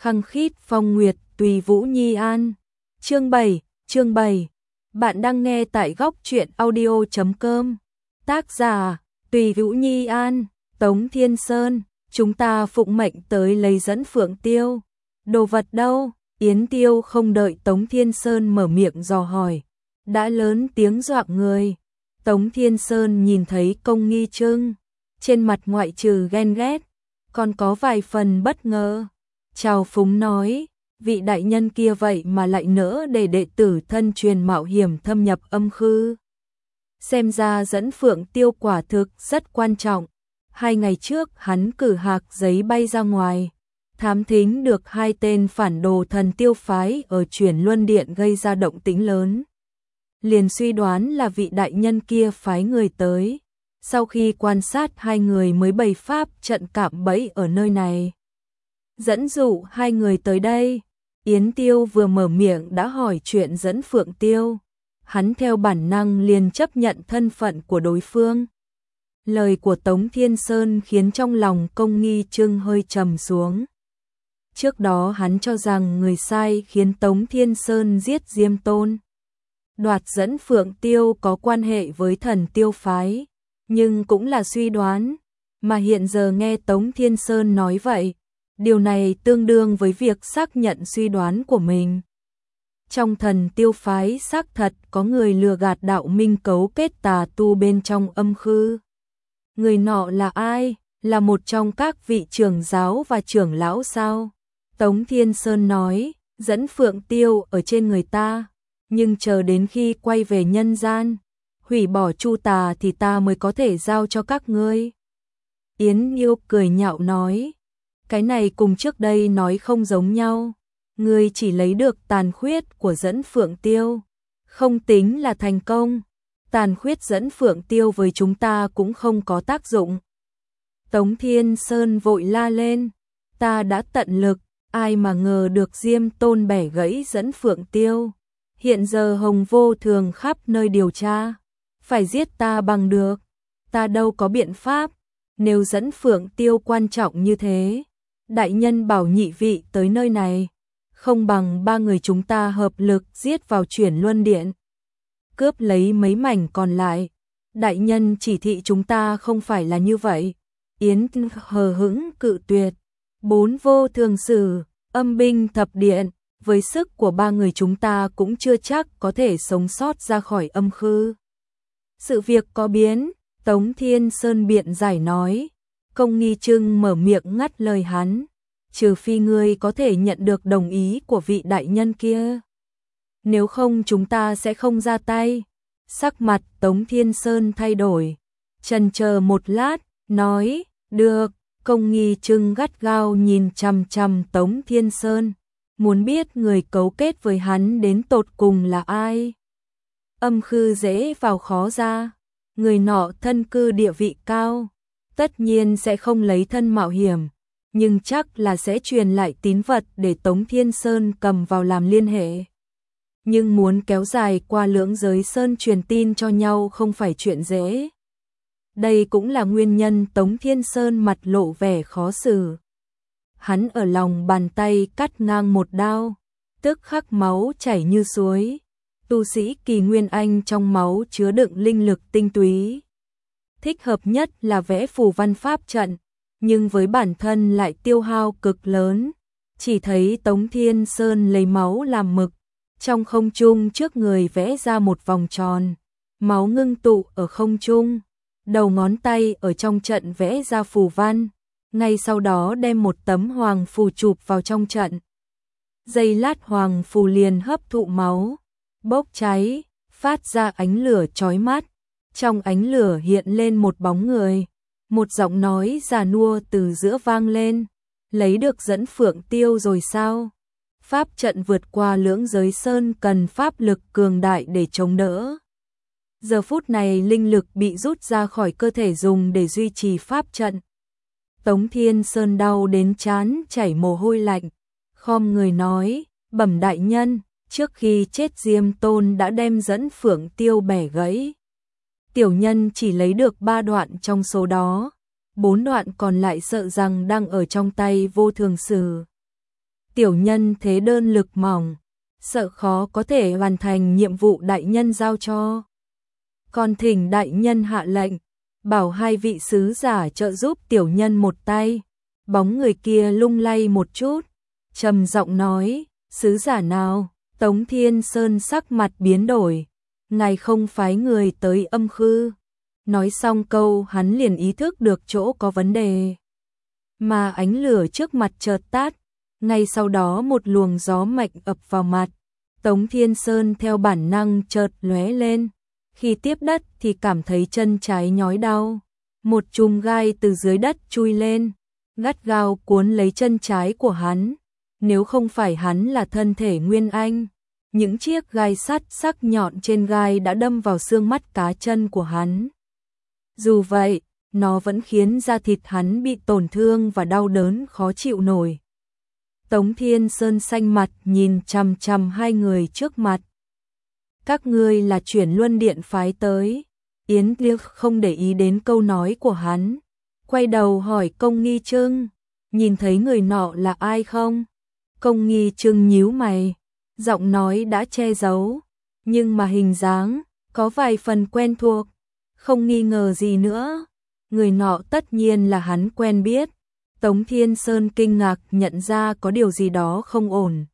khăng khít phong nguyệt tùy Vũ Nhi an. Chương 7. Bạn đang nghe tại góc truyện audio.com. Tác giả Tùy Vũ Nhi an. Tống Thiên Sơn, chúng ta phụng mệnh tới lấy dẫn Phượng Tiêu. Đồ vật đâu? Yến Tiêu không đợi Tống Thiên Sơn mở miệng dò hỏi, đã lớn tiếng dọa người. Tống Thiên Sơn nhìn thấy Công Nghi Trưng, trên mặt ngoại trừ ghen ghét, còn có vài phần bất ngờ. Trào phúng nói, vị đại nhân kia vậy mà lại nỡ để đệ tử thân truyền mạo hiểm thâm nhập âm khư. Xem ra dẫn Phượng Tiêu quả thực rất quan trọng. 2 ngày trước hắn cử hạc giấy bay ra ngoài, thám thính được 2 tên phản đồ Thần Tiêu phái ở Chuyển Luân Điện gây ra động tĩnh lớn. Liền suy đoán là vị đại nhân kia phái người tới. Sau khi quan sát 2 người mới bày pháp trận cạm bẫy ở nơi này, dẫn dụ 2 người tới đây. Yến Tiêu vừa mở miệng đã hỏi chuyện dẫn Phượng Tiêu, hắn theo bản năng liền chấp nhận thân phận của đối phương. Lời của Tống Thiên Sơn khiến trong lòng Công Nghi Trưng hơi trầm xuống. Trước đó hắn cho rằng người sai khiến Tống Thiên Sơn giết Diêm Tôn, đoạt dẫn Phượng Tiêu có quan hệ với Thần Tiêu phái, nhưng cũng là suy đoán, mà hiện giờ nghe Tống Thiên Sơn nói vậy, điều này tương đương với việc xác nhận suy đoán của mình. Trong Thần Tiêu phái xác thật có người lừa gạt đạo minh cấu kết tà tu bên trong âm khư. Người nọ là ai? Là một trong các vị trưởng giáo và trưởng lão sao? Tống Thiên Sơn nói, dẫn Phượng Tiêu ở trên người ta, nhưng chờ đến khi quay về nhân gian, hủy bỏ chu tà thì ta mới có thể giao cho các ngươi. Yến Nhiêu cười nhạo nói, cái này cùng trước đây nói không giống nhau. Ngươi chỉ lấy được tàn khuyết của dẫn Phượng Tiêu, không tính là thành công. Tàn khuyết dẫn Phượng Tiêu với chúng ta cũng không có tác dụng. Tống Thiên Sơn vội la lên, ta đã tận lực, ai mà ngờ được Diêm Tôn bẻ gãy dẫn Phượng Tiêu. Hiện giờ Hồng Vô Thường khắp nơi điều tra, phải giết ta bằng được, ta đâu có biện pháp. Nếu dẫn Phượng Tiêu quan trọng như thế, đại nhân bảo nhị vị tới nơi này, không bằng 3 người chúng ta hợp lực giết vào Chuyển Luân Điện, cướp lấy mấy mảnh còn lại. Đại nhân chỉ thị chúng ta không phải là như vậy. Yến hờ hững cự tuyệt. 4 vô thường sử, âm binh thập điện, với sức của 3 người chúng ta cũng chưa chắc có thể sống sót ra khỏi âm khư. Sự việc có biến, Tống Thiên Sơn biện giải nói. Công Nghi Trưng mở miệng ngắt lời hắn, trừ phi ngươi có thể nhận được đồng ý của vị đại nhân kia, nếu không chúng ta sẽ không ra tay. Sắc mặt Tống Thiên Sơn thay đổi, chần chờ một lát, nói, được. Công Nghi Trưng gắt gao nhìn chằm chằm Tống Thiên Sơn, muốn biết người cấu kết với hắn đến tột cùng là ai. Âm khư dễ vào khó ra, người nọ thân cư địa vị cao, tất nhiên sẽ không lấy thân mạo hiểm, nhưng chắc là sẽ truyền lại tín vật để Tống Thiên Sơn cầm vào làm liên hệ. Nhưng muốn kéo dài qua lưỡng giới sơn truyền tin cho nhau không phải chuyện dễ. Đây cũng là nguyên nhân Tống Thiên Sơn mặt lộ vẻ khó xử. Hắn ở lòng bàn tay cắt ngang một đao, tức khắc máu chảy như suối. Tu sĩ Kỳ Nguyên Anh trong máu chứa đựng linh lực tinh túy, thích hợp nhất là vẽ phù văn pháp trận, nhưng với bản thân lại tiêu hao cực lớn. Chỉ thấy Tống Thiên Sơn lấy máu làm mực, trong không trung trước người vẽ ra một vòng tròn, máu ngưng tụ ở không trung, đầu ngón tay ở trong trận vẽ ra phù văn, ngay sau đó đem một tấm hoàng phù chụp vào trong trận. Giây lát hoàng phù liền hấp thụ máu, bốc cháy, phát ra ánh lửa chói mắt. Trong ánh lửa hiện lên một bóng người, một giọng nói già nua từ giữa vang lên, lấy được dẫn Phượng Tiêu rồi sao? Pháp trận vượt qua lưỡng giới sơn cần pháp lực cường đại để chống đỡ. Giờ phút này linh lực bị rút ra khỏi cơ thể dùng để duy trì pháp trận. Tống Thiên Sơn đau đến trán chảy mồ hôi lạnh, khom người nói, bẩm đại nhân, trước khi chết Diêm Tôn đã đem dẫn Phượng Tiêu bẻ gãy. Tiểu nhân chỉ lấy được 3 đoạn trong số đó, 4 đoạn còn lại sợ rằng đang ở trong tay vô thường sử. tiểu nhân thế đơn lực mỏng, sợ khó có thể hoàn thành nhiệm vụ đại nhân giao cho. Còn thỉnh đại nhân hạ lệnh, bảo hai vị sứ giả trợ giúp tiểu nhân một tay. Bóng người kia lung lay một chút, trầm giọng nói, sứ giả nào? Tống Thiên Sơn sắc mặt biến đổi, ngài không phái người tới Âm Khư. Nói xong câu hắn liền ý thức được chỗ có vấn đề. Mà ánh lửa trước mặt chợt tắt, ngay sau đó một luồng gió mạnh ập vào mặt. Tống Thiên Sơn theo bản năng chợt lóe lên, khi tiếp đất thì cảm thấy chân trái nhói đau. Một chùm gai từ dưới đất chui lên, gắt gao cuốn lấy chân trái của hắn. Nếu không phải hắn là thân thể nguyên anh, những chiếc gai sắt sắc nhọn trên gai đã đâm vào xương mắt cá chân của hắn. Dù vậy, nó vẫn khiến da thịt hắn bị tổn thương và đau đớn khó chịu nổi. Tống Thiên Sơn xanh mặt nhìn chằm chằm hai người trước mặt. Các ngươi là Chuyển Luân Điện phái tới. Yến Liếc không để ý đến câu nói của hắn, quay đầu hỏi Công Nghi Trưng, nhìn thấy người nọ là ai không? Công Nghi Trưng nhíu mày, giọng nói đã che giấu, nhưng mà hình dáng có vài phần quen thuộc, không nghi ngờ gì nữa. Người nọ tất nhiên là hắn quen biết. Tống Thiên Sơn kinh ngạc nhận ra có điều gì đó không ổn.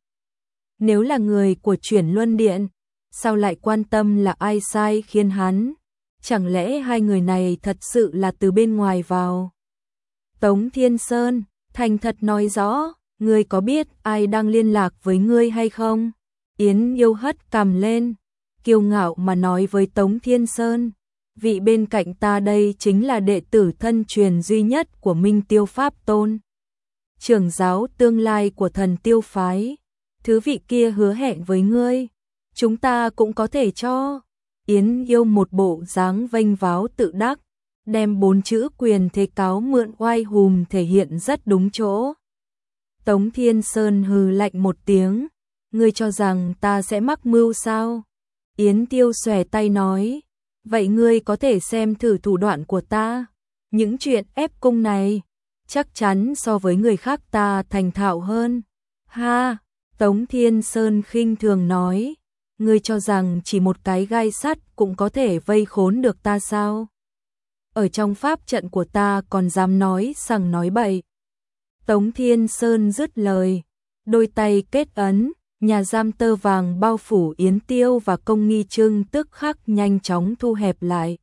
Nếu là người của Chuyển Luân Điện, sao lại quan tâm là ai sai khiến hắn? Chẳng lẽ hai người này thật sự là từ bên ngoài vào? Tống Thiên Sơn, thành thật nói rõ, ngươi có biết ai đang liên lạc với ngươi hay không? Yến Yêu hất cằm lên, kiêu ngạo mà nói với Tống Thiên Sơn, vị bên cạnh ta đây chính là đệ tử thân truyền duy nhất của Minh Tiêu Pháp Tôn, trưởng giáo tương lai của Thần Tiêu phái. Thứ vị kia hứa hẹn với ngươi, chúng ta cũng có thể cho. Yến Yêu một bộ dáng vênh váo tự đắc, đem 4 chữ quyền thế cáo mượn oai hùm thể hiện rất đúng chỗ. Tống Thiên Sơn hừ lạnh một tiếng, ngươi cho rằng ta sẽ mắc mưu sao? Yến Tiêu xòe tay nói, vậy ngươi có thể xem thử thủ đoạn của ta. Những chuyện ép cung này, chắc chắn so với người khác ta thành thạo hơn. Ha, Tống Thiên Sơn khinh thường nói, ngươi cho rằng chỉ một cái gai sắt cũng có thể vây khốn được ta sao? Ở trong pháp trận của ta còn dám nói sằng nói bậy. Tống Thiên Sơn dứt lời, đôi tay kết ấn, nhà giam tơ vàng bao phủ Yến Tiêu và Công Nghi Trưng tức khắc nhanh chóng thu hẹp lại.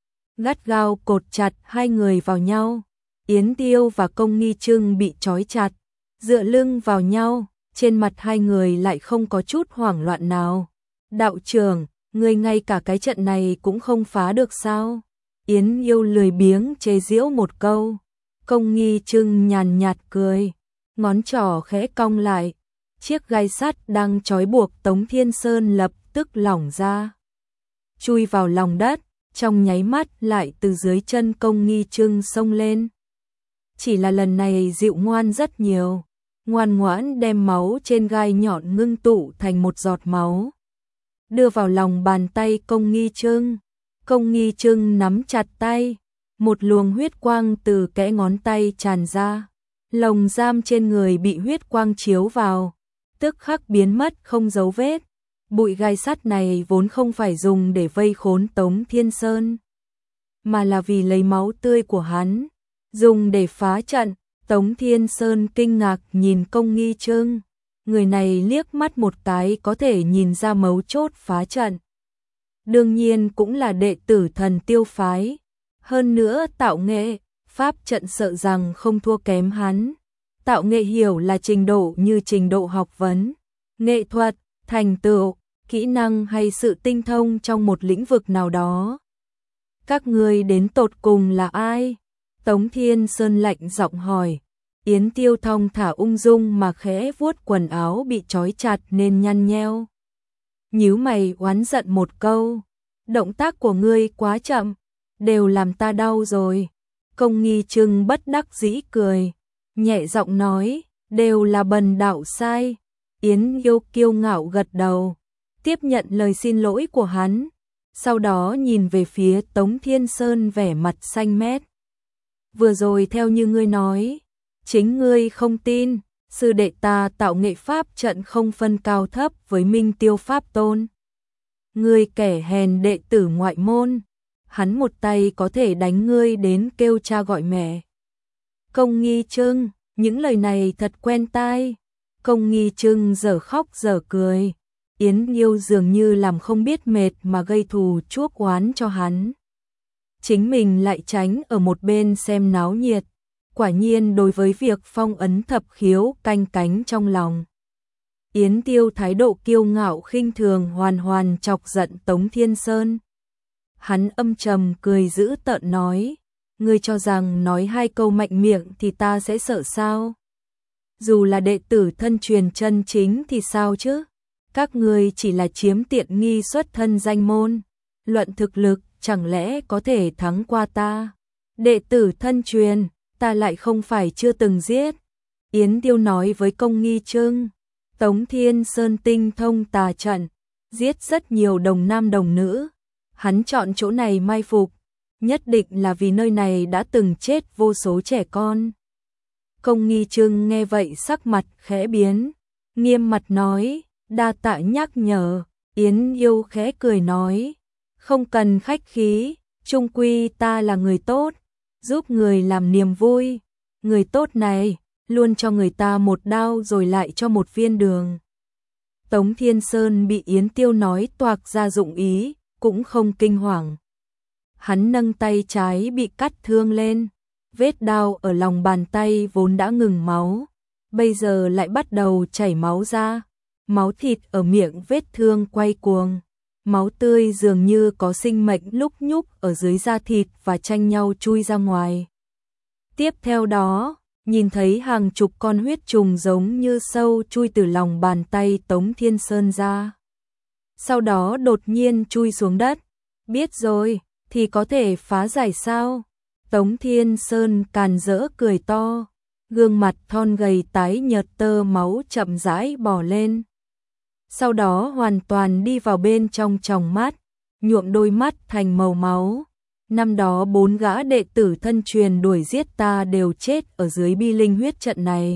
Gắt gao cột chặt hai người vào nhau. Yến Tiêu và Công Nghi Trưng bị trói chặt, dựa lưng vào nhau, trên mặt hai người lại không có chút hoảng loạn nào. Đạo trưởng, người ngay cả cái trận này cũng không phá được sao? Yến Yêu lười biếng chế giễu một câu. Công Nghi Trưng nhàn nhạt cười, ngón trỏ khẽ cong lại. Chiếc gai sắt đang trói buộc Tống Thiên Sơn lập tức lỏng ra, chui vào lòng đất, trong nháy mắt lại từ dưới chân Công Nghi Trưng xông lên. Chỉ là lần này dịu ngoan rất nhiều, ngoan ngoãn đem máu trên gai nhọn ngưng tụ thành một giọt máu, đưa vào lòng bàn tay Công Nghi Trưng. Công Nghi Trưng nắm chặt tay, một luồng huyết quang từ kẽ ngón tay tràn ra, lồng giam trên người bị huyết quang chiếu vào, tức khắc biến mất không dấu vết. Bụi gai sắt này vốn không phải dùng để vây khốn Tống Thiên Sơn, mà là vì lấy máu tươi của hắn, dùng để phá trận. Tống Thiên Sơn kinh ngạc nhìn Công Nghi Trưng, người này liếc mắt một cái có thể nhìn ra mấu chốt phá trận. Đương nhiên cũng là đệ tử Thần Tiêu phái, hơn nữa tạo nghệ, pháp trận sợ rằng không thua kém hắn. Tạo nghệ hiểu là trình độ như trình độ học vấn, nghệ thuật, thành tựu, kỹ năng hay sự tinh thông trong một lĩnh vực nào đó. Các ngươi đến tột cùng là ai? Tống Thiên Sơn lạnh giọng hỏi. Yến Tiêu thong thả ung dung mà khẽ vuốt quần áo bị trói chặt nên nhăn nheo. Nhíu mày oán giận một câu, động tác của ngươi quá chậm, đều làm ta đau rồi. Công Nghi Trưng bất đắc dĩ cười, nhẹ giọng nói, đều là bần đạo sai. Yến Yêu kiêu ngạo gật đầu, tiếp nhận lời xin lỗi của hắn, sau đó nhìn về phía Tống Thiên Sơn vẻ mặt xanh mét. Vừa rồi theo như ngươi nói, chính ngươi không tin, sư đệ ta tạo nghệ pháp trận không phân cao thấp với Minh Tiêu Pháp Tôn. Ngươi kẻ hèn đệ tử ngoại môn, hắn một tay có thể đánh ngươi đến kêu cha gọi mẹ. Công Nghi Trưng, những lời này thật quen tai. Công Nghi Trưng giờ khóc giờ cười. Yến Yêu dường như làm không biết mệt mà gây thù chuốc oán cho hắn. Chính mình lại tránh ở một bên xem náo nhiệt. Quả nhiên đối với việc phong ấn thập khiếu canh cánh trong lòng. Yến Tiêu thái độ kiêu ngạo khinh thường hoàn hoàn chọc giận Tống Thiên Sơn. Hắn âm trầm cười dữ tợn nói, ngươi cho rằng nói 2 câu mạnh miệng thì ta sẽ sợ sao? Dù là đệ tử thân truyền chân chính thì sao chứ? Các ngươi chỉ là chiếm tiện nghi xuất thân danh môn, luận thực lực chẳng lẽ có thể thắng qua ta? Đệ tử thân truyền, ta lại không phải chưa từng giết. Yến Tiêu nói với Công Nghi Trưng, Tống Thiên Sơn tinh thông tà trận, giết rất nhiều đồng nam đồng nữ. Hắn chọn chỗ này mai phục, nhất định là vì nơi này đã từng chết vô số trẻ con. Công Nghi Trưng nghe vậy sắc mặt khẽ biến, nghiêm mặt nói, đa tạ nhắc nhở. Yến Yêu khẽ cười nói, không cần khách khí, chung quy ta là người tốt, giúp người làm niềm vui. Người tốt này, luôn cho người ta một đao rồi lại cho một viên đường. Tống Thiên Sơn bị Yến Tiêu nói toạc ra dụng ý, cũng không kinh hoàng. Hắn nâng tay trái bị cắt thương lên, vết đao ở lòng bàn tay vốn đã ngừng máu, bây giờ lại bắt đầu chảy máu ra, máu thịt ở miệng vết thương quay cuồng, máu tươi dường như có sinh mệnh lúc nhúc ở dưới da thịt và tranh nhau chui ra ngoài. Tiếp theo đó, nhìn thấy hàng chục con huyết trùng giống như sâu chui từ lòng bàn tay Tống Thiên Sơn ra. Sau đó đột nhiên chui xuống đất. Biết rồi, thì có thể phá giải sao? Tống Thiên Sơn càn rỡ cười to, gương mặt thon gầy tái nhợt tơ máu chậm rãi bò lên. Sau đó hoàn toàn đi vào bên trong tròng mắt, nhuộm đôi mắt thành màu máu. Năm đó 4 gã đệ tử thân truyền đuổi giết ta đều chết ở dưới bi linh huyết trận này.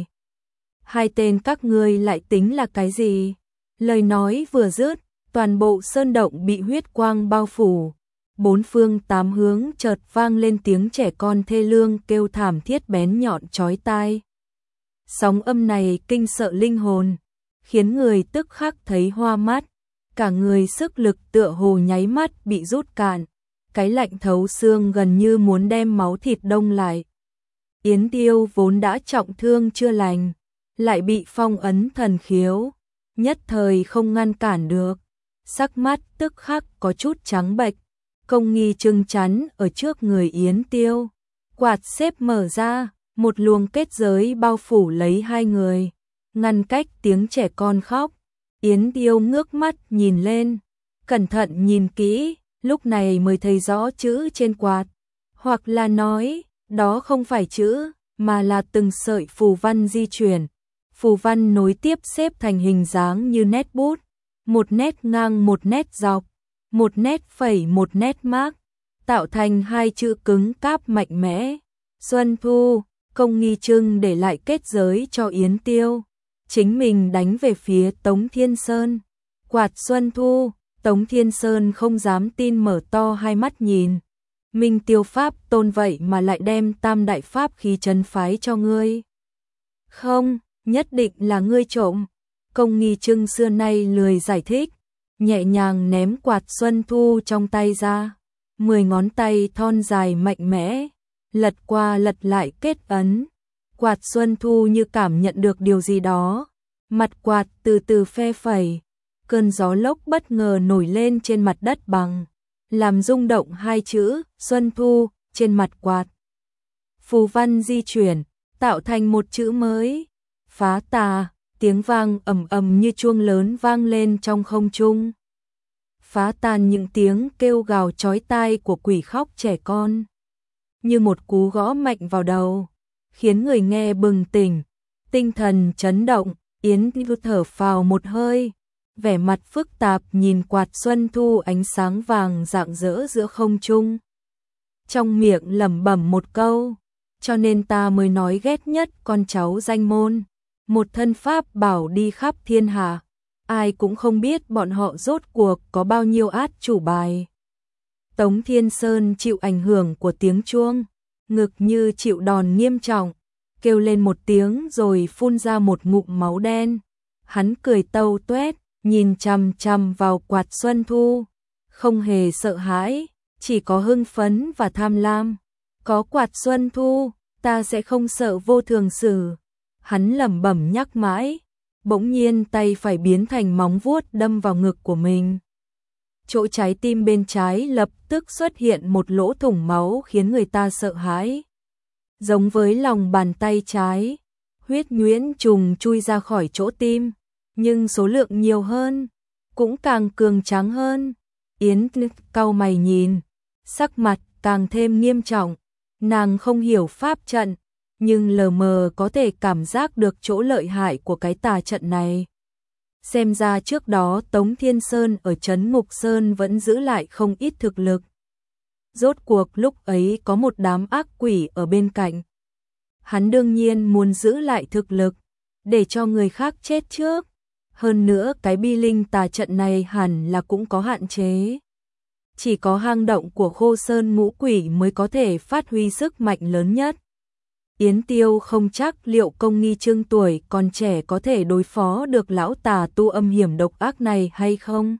2 tên các ngươi lại tính là cái gì? Lời nói vừa dứt, toàn bộ sơn động bị huyết quang bao phủ. 4 phương 8 hướng chợt vang lên tiếng trẻ con thê lương kêu thảm thiết bén nhọn chói tai. Sóng âm này kinh sợ linh hồn, khiến người tức khắc thấy hoa mắt, cả người sức lực tựa hồ nháy mắt bị rút cạn, cái lạnh thấu xương gần như muốn đem máu thịt đông lại. Yến Tiêu vốn đã trọng thương chưa lành, lại bị phong ấn thần khiếu, nhất thời không ngăn cản được, sắc mắt tức khắc có chút trắng bệch. Công Nghi Trưng chắn ở trước người Yến Tiêu, quạt xếp mở ra, một luồng kết giới bao phủ lấy 2 người, ngăn cách tiếng trẻ con khóc. Yến Tiêu ngước mắt nhìn lên, cẩn thận nhìn kỹ, lúc này mới thấy rõ chữ trên quạt, hoặc là nói, đó không phải chữ, mà là từng sợi phù văn di chuyển. Phù văn nối tiếp xếp thành hình dáng như nét bút, một nét ngang một nét dọc, một nét phẩy một nét mác, tạo thành 2 chữ cứng cáp mạnh mẽ. Xuân Thu. Công Nghi Trưng để lại kết giới cho Yến Tiêu, chính mình đánh về phía Tống Thiên Sơn. Quạt Xuân Thu. Tống Thiên Sơn không dám tin mở to hai mắt nhìn. Minh Tiêu Pháp Tôn vậy mà lại đem tam đại pháp khí trấn phái cho ngươi. Không, nhất định là ngươi trộm. Công Nghi Trưng xưa nay lười giải thích, nhẹ nhàng ném quạt Xuân Thu trong tay ra. 10 ngón tay thon dài mạnh mẽ, lật qua lật lại kết ấn. Quạt Xuân Thu như cảm nhận được điều gì đó, mặt quạt từ từ phe phẩy. Cơn gió lốc bất ngờ nổi lên trên mặt đất bằng, làm rung động 2 chữ Xuân Thu trên mặt quạt. Phù văn di chuyển, tạo thành một chữ mới, phá tà. Tiếng vang ầm ầm như chuông lớn vang lên trong không trung, phá tan những tiếng kêu gào chói tai của quỷ khóc trẻ con, như một cú gõ mạnh vào đầu, khiến người nghe bừng tỉnh, tinh thần chấn động. Yến Tiêu thở phào một hơi, vẻ mặt phức tạp nhìn quạt Xuân Thu ánh sáng vàng rạng rỡ giữa không trung, trong miệng lẩm bẩm một câu, cho nên ta mới nói ghét nhất con cháu danh môn. một thân pháp bảo đi khắp thiên hạ, ai cũng không biết bọn họ rốt cuộc có bao nhiêu át chủ bài. Tống Thiên Sơn chịu ảnh hưởng của tiếng chuông, ngực như chịu đòn nghiêm trọng, kêu lên một tiếng rồi phun ra một ngụm máu đen. Hắn cười tâu tuét, nhìn chằm chằm vào quạt xuân thu, không hề sợ hãi, chỉ có hưng phấn và tham lam. Có quạt xuân thu, ta sẽ không sợ vô thường sử. Hắn lẩm bẩm nhắc mãi, bỗng nhiên tay phải biến thành móng vuốt đâm vào ngực của mình. Chỗ trái tim bên trái lập tức xuất hiện một lỗ thủng máu khiến người ta sợ hãi. Giống với lòng bàn tay trái, huyết nhuyễn trùng chui ra khỏi chỗ tim, nhưng số lượng nhiều hơn, cũng càng cường tráng hơn. Yến cau mày nhìn, sắc mặt càng thêm nghiêm trọng. Nàng không hiểu pháp trận, nhưng lờ mờ có thể cảm giác được chỗ lợi hại của cái tà trận này. Xem ra trước đó Tống Thiên Sơn ở trấn Ngục Sơn vẫn giữ lại không ít thực lực. Rốt cuộc lúc ấy có một đám ác quỷ ở bên cạnh. Hắn đương nhiên muốn giữ lại thực lực, để cho người khác chết trước. Hơn nữa cái bi linh tà trận này hẳn là cũng có hạn chế. Chỉ có hang động của Khô Sơn ngũ quỷ mới có thể phát huy sức mạnh lớn nhất. Yến Tiêu không chắc liệu Công Nghi Trương tuổi còn trẻ có thể đối phó được lão tà tu âm hiểm độc ác này hay không.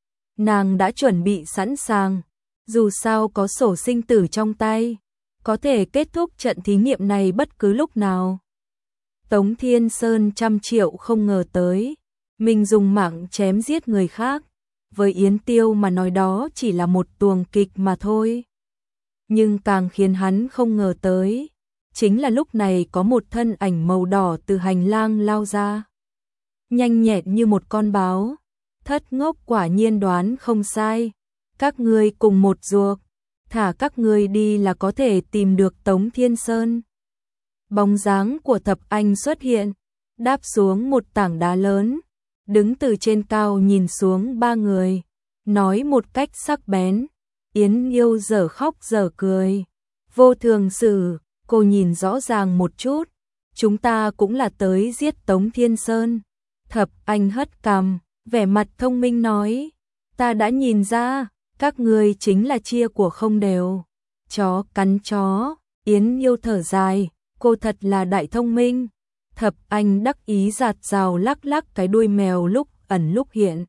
Nàng đã chuẩn bị sẵn sàng, dù sao có sổ sinh tử trong tay, có thể kết thúc trận thí nghiệm này bất cứ lúc nào. Tống Thiên Sơn trăm triệu không ngờ tới, mình dùng mạng chém giết người khác. Với Yến Tiêu mà nói đó chỉ là một tuồng kịch mà thôi. Nhưng càng khiến hắn không ngờ tới, chính là lúc này có một thân ảnh màu đỏ từ hành lang lao ra. Nhanh nhẹn như một con báo, Thất Ngốc quả nhiên đoán không sai. Các ngươi cùng một ruột, thả các ngươi đi là có thể tìm được Tống Thiên Sơn. Bóng dáng của Thập Anh xuất hiện, đáp xuống một tảng đá lớn, đứng từ trên cao nhìn xuống ba người, nói một cách sắc bén. Yến Yêu dở khóc dở cười. Vô thường sử, cô nhìn rõ ràng một chút, chúng ta cũng là tới giết Tống Thiên Sơn. Thập Anh hất cằm, vẻ mặt thông minh nói, ta đã nhìn ra, các ngươi chính là chia của không đều. Chó cắn chó. Yến Yêu thở dài, cô thật là đại thông minh. Thập Anh đắc ý giạt rào lắc lắc cái đuôi mèo lúc ẩn lúc hiện.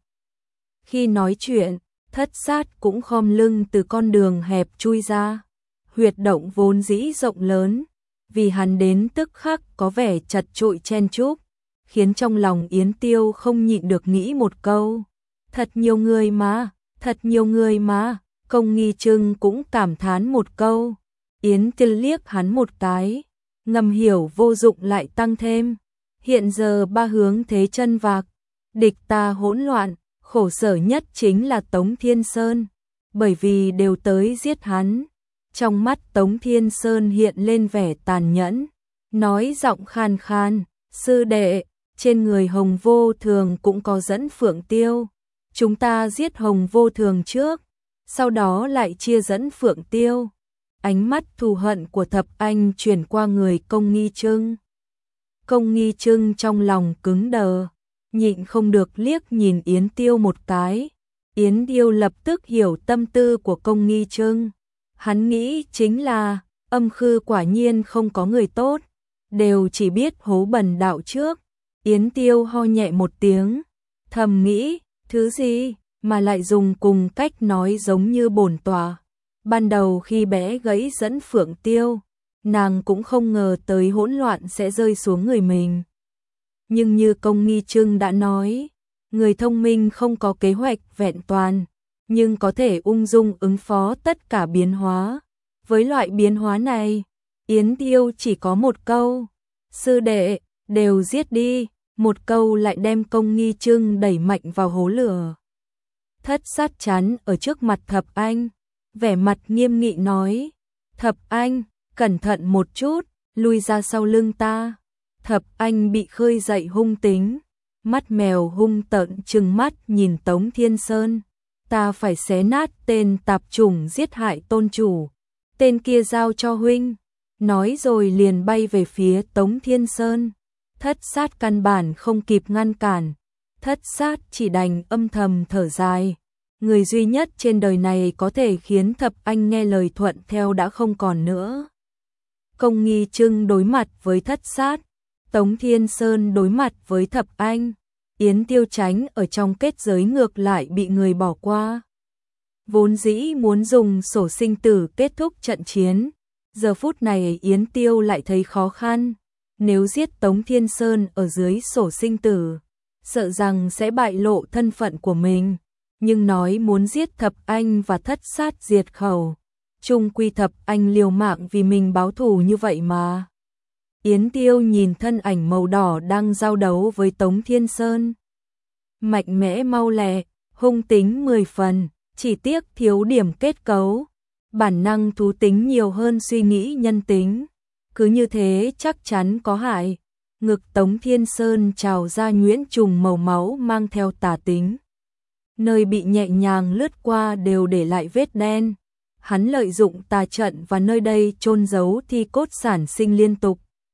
Khi nói chuyện, Thất Sát cũng khom lưng từ con đường hẹp chui ra. Huyệt động vốn dĩ rộng lớn, vì hắn đến tức khắc có vẻ chật trội chen chúc, khiến trong lòng Yến Tiêu không nhịn được nghĩ một câu. Thật nhiều người mà, thật nhiều người mà. Công Nghi Trưng cũng cảm thán một câu. Yến Tiêu liếc hắn một cái, ngầm hiểu vô dụng lại tăng thêm. Hiện giờ ba hướng thế chân vạc, địch ta hỗn loạn, khổ sở nhất chính là Tống Thiên Sơn, bởi vì đều tới giết hắn. Trong mắt Tống Thiên Sơn hiện lên vẻ tàn nhẫn, nói giọng khan khan, sư đệ, trên người Hồng Vô Thường cũng có dẫn Phượng Tiêu. Chúng ta giết Hồng Vô Thường trước, sau đó lại chia dẫn Phượng Tiêu. Ánh mắt thù hận của Thập Anh chuyển qua người Công Nghi Trưng. Công Nghi Trưng trong lòng cứng đờ, nhịn không được liếc nhìn Yến Tiêu một cái. Yến Tiêu lập tức hiểu tâm tư của Công Nghi Trưng. Hắn nghĩ chính là, Âm Khư quả nhiên không có người tốt, đều chỉ biết hố bẩn đạo trước. Yến Tiêu ho nhẹ một tiếng, thầm nghĩ, thứ gì mà lại dùng cùng cách nói giống như bổn tọa. Ban đầu khi bé gãy dẫn Phượng Tiêu, nàng cũng không ngờ tới hỗn loạn sẽ rơi xuống người mình. Nhưng như Công Nghi Trưng đã nói, người thông minh không có kế hoạch vẹn toàn, nhưng có thể ung dung ứng phó tất cả biến hóa. Với loại biến hóa này, Yến Tiêu chỉ có một câu, sư đệ, đều giết đi, một câu lại đem Công Nghi Trưng đẩy mạnh vào hố lửa. Thất Sát chắn ở trước mặt Thập Anh, vẻ mặt nghiêm nghị nói, Thập Anh, cẩn thận một chút, lui ra sau lưng ta. Thập Anh bị khơi dậy hung tính, mắt mèo hung tợn trừng mắt nhìn Tống Thiên Sơn. Ta phải xé nát tên tạp chủng giết hại tôn chủ, tên kia giao cho huynh. Nói rồi liền bay về phía Tống Thiên Sơn. Thất sát căn bản không kịp ngăn cản, thất sát chỉ đành âm thầm thở dài. Người duy nhất trên đời này có thể khiến Thập Anh nghe lời thuận theo đã không còn nữa. Công Nghi Trưng đối mặt với thất sát, Tống Thiên Sơn đối mặt với Thập Anh, Yến Tiêu Chánh ở trong kết giới ngược lại bị người bỏ qua. Vốn dĩ muốn dùng sổ sinh tử kết thúc trận chiến, giờ phút này Yến Tiêu lại thấy khó khăn. Nếu giết Tống Thiên Sơn ở dưới sổ sinh tử, sợ rằng sẽ bại lộ thân phận của mình. Nhưng nói muốn giết Thập Anh và thất sát diệt khẩu, chung quy Thập Anh liều mạng vì mình báo thù như vậy mà. Yến Tiêu nhìn thân ảnh màu đỏ đang giao đấu với Tống Thiên Sơn. Mạnh mẽ mau lẹ, hung tính 10 phần, chỉ tiếc thiếu điểm kết cấu. Bản năng thú tính nhiều hơn suy nghĩ nhân tính. Cứ như thế chắc chắn có hại. Ngực Tống Thiên Sơn trào ra nhuyễn trùng màu máu mang theo tà tính. Nơi bị nhẹ nhàng lướt qua đều để lại vết đen. Hắn lợi dụng tà trận và nơi đây chôn giấu thi cốt sản sinh liên tục.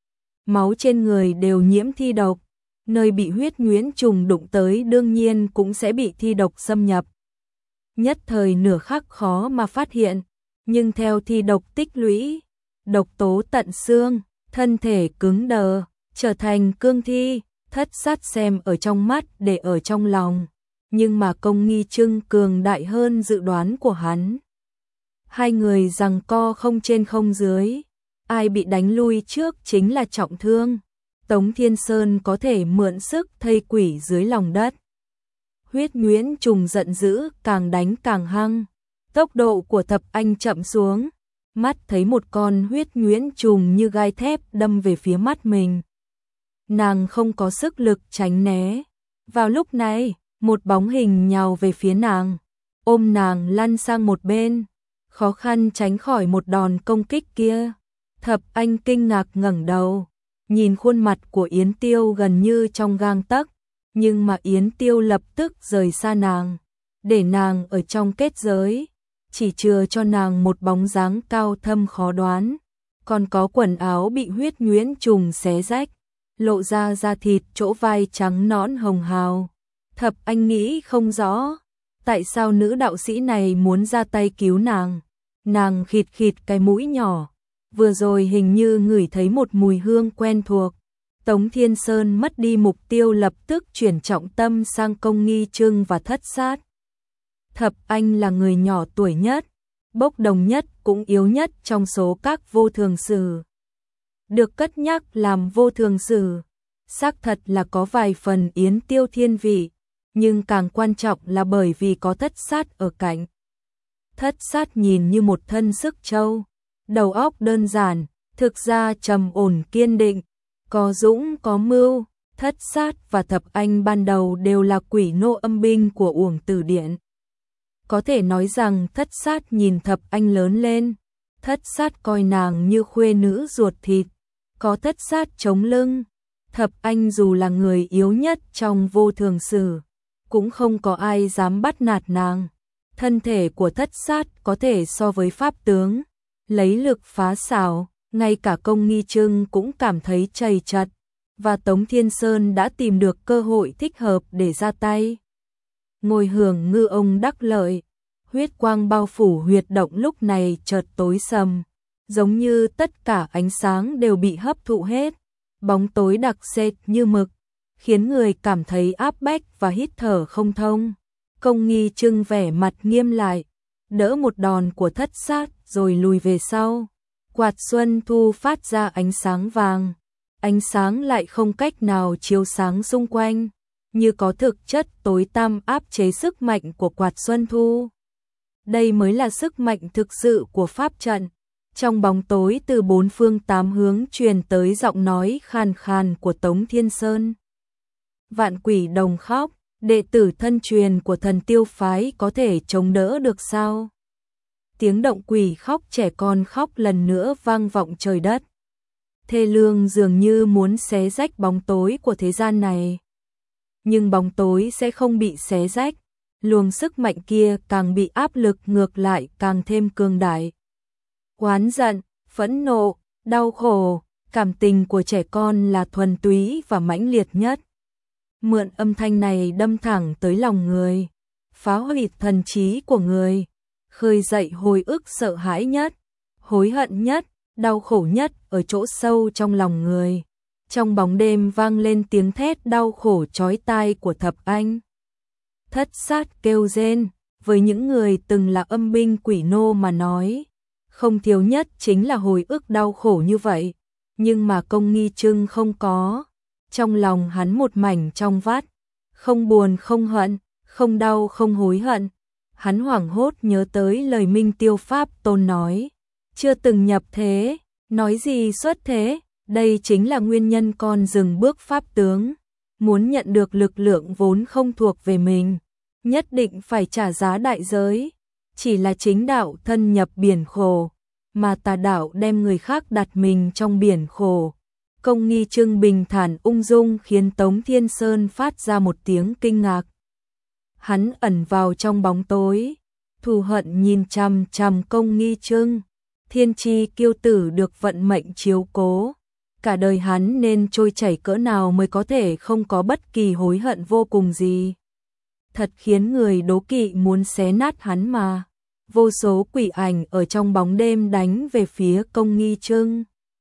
Máu trên người đều nhiễm thi độc. Nơi bị huyết nhuyễn trùng đụng tới đương nhiên cũng sẽ bị thi độc xâm nhập. Nhất thời nửa khắc khó mà phát hiện, nhưng theo thi độc tích lũy, độc tố tận xương, thân thể cứng đờ, trở thành cương thi. Thất sát xem ở trong mắt để ở trong lòng, nhưng mà Công Nghi Trưng cường đại hơn dự đoán của hắn. Hai người giằng co không trên không dưới, ai bị đánh lui trước chính là trọng thương. Tống Thiên Sơn có thể mượn sức thây quỷ dưới lòng đất. Huyết nhuyễn trùng giận dữ càng đánh càng hăng. Tốc độ của Thập Anh chậm xuống, mắt thấy một con huyết nhuyễn trùng như gai thép đâm về phía mắt mình. Nàng không có sức lực tránh né. Vào lúc này, một bóng hình nhào về phía nàng, ôm nàng lăn sang một bên, khó khăn tránh khỏi một đòn công kích kia. Thập Anh kinh ngạc ngẩng đầu, nhìn khuôn mặt của Yến Tiêu gần như trong gang tấc, nhưng mà Yến Tiêu lập tức rời xa nàng, để nàng ở trong kết giới, chỉ chừa cho nàng một bóng dáng cao thâm khó đoán, còn có quần áo bị huyết nhuyễn trùng xé rách, lộ ra da thịt chỗ vai trắng nõn hồng hào. Thập Anh nghĩ không rõ, tại sao nữ đạo sĩ này muốn ra tay cứu nàng. Nàng khịt khịt cái mũi nhỏ, vừa rồi hình như ngửi thấy một mùi hương quen thuộc. Tống Thiên Sơn mất đi mục tiêu lập tức chuyển trọng tâm sang Công Nghi Trưng và thất sát. Thập Anh là người nhỏ tuổi nhất, bốc đồng nhất cũng yếu nhất trong số các vô thường sử. Được cất nhắc làm vô thường sử, xác thật là có vài phần Yến Tiêu thiên vị, nhưng càng quan trọng là bởi vì có thất sát ở cạnh. Thất sát nhìn như một thân sức trâu, đầu óc đơn giản, thực ra trầm ổn kiên định, có dũng có mưu. Thất sát và Thập Anh ban đầu đều là quỷ nô âm binh của Uổng Tử Điện. Có thể nói rằng thất sát nhìn Thập Anh lớn lên, thất sát coi nàng như khuê nữ ruột thịt, có thất sát chống lưng. Thập Anh dù là người yếu nhất trong vô thường sử, cũng không có ai dám bắt nạt nàng. Thân thể của thất sát có thể so với pháp tướng, lấy lực phá xảo, ngay cả Công Nghi Trưng cũng cảm thấy chầy chật, và Tống Thiên Sơn đã tìm được cơ hội thích hợp để ra tay. Ngồi hưởng ngư ông đắc lợi, huyết quang bao phủ huyệt động lúc này chợt tối sầm, giống như tất cả ánh sáng đều bị hấp thụ hết, bóng tối đặc sệt như mực, khiến người cảm thấy áp bách và hít thở không thông. Công Nghi Trưng vẻ mặt nghiêm lại, đỡ một đòn của thất sát rồi lùi về sau. Quạt xuân thu phát ra ánh sáng vàng, ánh sáng lại không cách nào chiếu sáng xung quanh, như có thực chất tối tăm áp chế sức mạnh của quạt xuân thu. Đây mới là sức mạnh thực sự của pháp trận. Trong bóng tối từ bốn phương tám hướng truyền tới giọng nói khàn khàn của Tống Thiên Sơn. Vạn quỷ đồng khóc, đệ tử thân truyền của Thần Tiêu phái có thể chống đỡ được sao? Tiếng động quỷ khóc trẻ con khóc lần nữa vang vọng trời đất. Thê lương dường như muốn xé rách bóng tối của thế gian này. Nhưng bóng tối sẽ không bị xé rách, luồng sức mạnh kia càng bị áp lực ngược lại càng thêm cường đại. Oán giận, phẫn nộ, đau khổ, Cảm tình của trẻ con là thuần túy và mãnh liệt nhất. Mượn âm thanh này đâm thẳng tới lòng người, phá hủy thần trí của người, khơi dậy hồi ức sợ hãi nhất, hối hận nhất, đau khổ nhất ở chỗ sâu trong lòng người. Trong bóng đêm vang lên tiếng thét đau khổ chói tai của Thập Anh. Thất sát kêu rên, với những người từng là âm binh quỷ nô mà nói, không thiếu nhất chính là hồi ức đau khổ như vậy, nhưng mà Công Nghi Trưng không có. Trong lòng hắn một mảnh trong vắt, không buồn không hận, không đau không hối hận. Hắn hoảng hốt nhớ tới lời Minh Tiêu Pháp Tôn nói, chưa từng nhập thế, nói gì xuất thế, đây chính là nguyên nhân con dừng bước pháp tướng. Muốn nhận được lực lượng vốn không thuộc về mình, nhất định phải trả giá đại giới. Chỉ là chính đạo thân nhập biển khổ, mà tà đạo đem người khác đặt mình trong biển khổ. Công Nghi Trưng bình thản ung dung khiến Tống Thiên Sơn phát ra một tiếng kinh ngạc. Hắn ẩn vào trong bóng tối, thù hận nhìn chằm chằm Công Nghi Trưng. Thiên chi kiêu tử được vận mệnh chiếu cố, cả đời hắn nên trôi chảy cỡ nào mới có thể không có bất kỳ hối hận vô cùng gì. Thật khiến người đố kỵ muốn xé nát hắn mà. Vô số quỷ ảnh ở trong bóng đêm đánh về phía Công Nghi Trưng.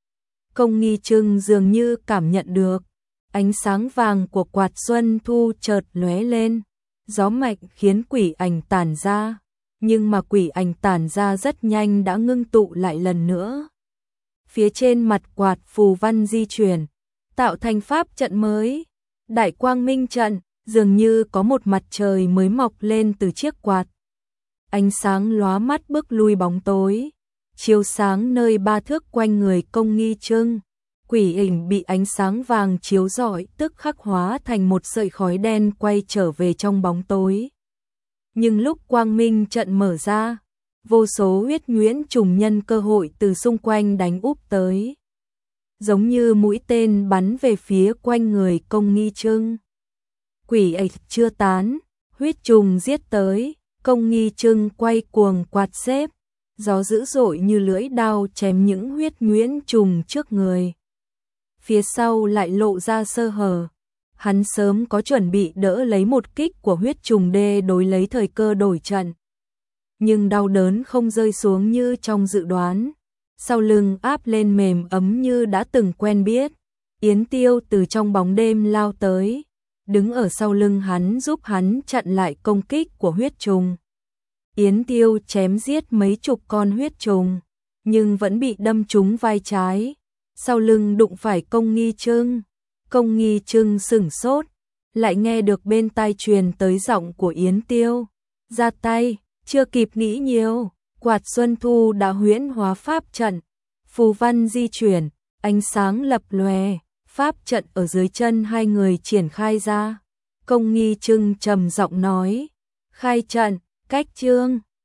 Công Nghi Trưng dường như cảm nhận được, ánh sáng vàng của quạt xuân thu chợt lóe lên, gió mạnh khiến quỷ ảnh tản ra, nhưng mà quỷ ảnh tản ra rất nhanh đã ngưng tụ lại lần nữa. Phía trên mặt quạt phù văn di chuyển, tạo thành pháp trận mới, Đại Quang Minh trận, dường như có một mặt trời mới mọc lên từ chiếc quạt. Ánh sáng lóa mắt bước lui bóng tối, chiếu sáng nơi 3 thước quanh người Công Nghi Trưng. Quỷ ảnh bị ánh sáng vàng chiếu rọi tức khắc hóa thành một sợi khói đen quay trở về trong bóng tối. Nhưng lúc quang minh trận mở ra, vô số huyết nhuyễn trùng nhân cơ hội từ xung quanh đánh úp tới, giống như mũi tên bắn về phía quanh người Công Nghi Trưng. Quỷ ảnh chưa tán, huyết trùng giết tới, Công Nghi Trưng quay cuồng quạt xếp, gió dữ dội như lưỡi đao chém những huyết nhuyễn trùng trước người. Phía sau lại lộ ra sơ hở, hắn sớm có chuẩn bị đỡ lấy một kích của huyết trùng đê đối lấy thời cơ đổi trận. Nhưng đau đớn không rơi xuống như trong dự đoán, sau lưng áp lên mềm ấm như đã từng quen biết. Yến Tiêu từ trong bóng đêm lao tới, đứng ở sau lưng hắn giúp hắn chặn lại công kích của huyết trùng. Yến Tiêu chém giết mấy chục con huyết trùng, nhưng vẫn bị đâm trúng vai trái, sau lưng đụng phải Công Nghi Trưng. Công Nghi Trưng sửng sốt, lại nghe được bên tai truyền tới giọng của Yến Tiêu. Ra tay, chưa kịp nghĩ nhiều, quạt xuân thu đã huyễn hóa pháp trận, phù văn di chuyển, ánh sáng lập lòe, pháp trận ở dưới chân hai người triển khai ra. Công Nghi Trưng trầm giọng nói, khai trận, cách chương.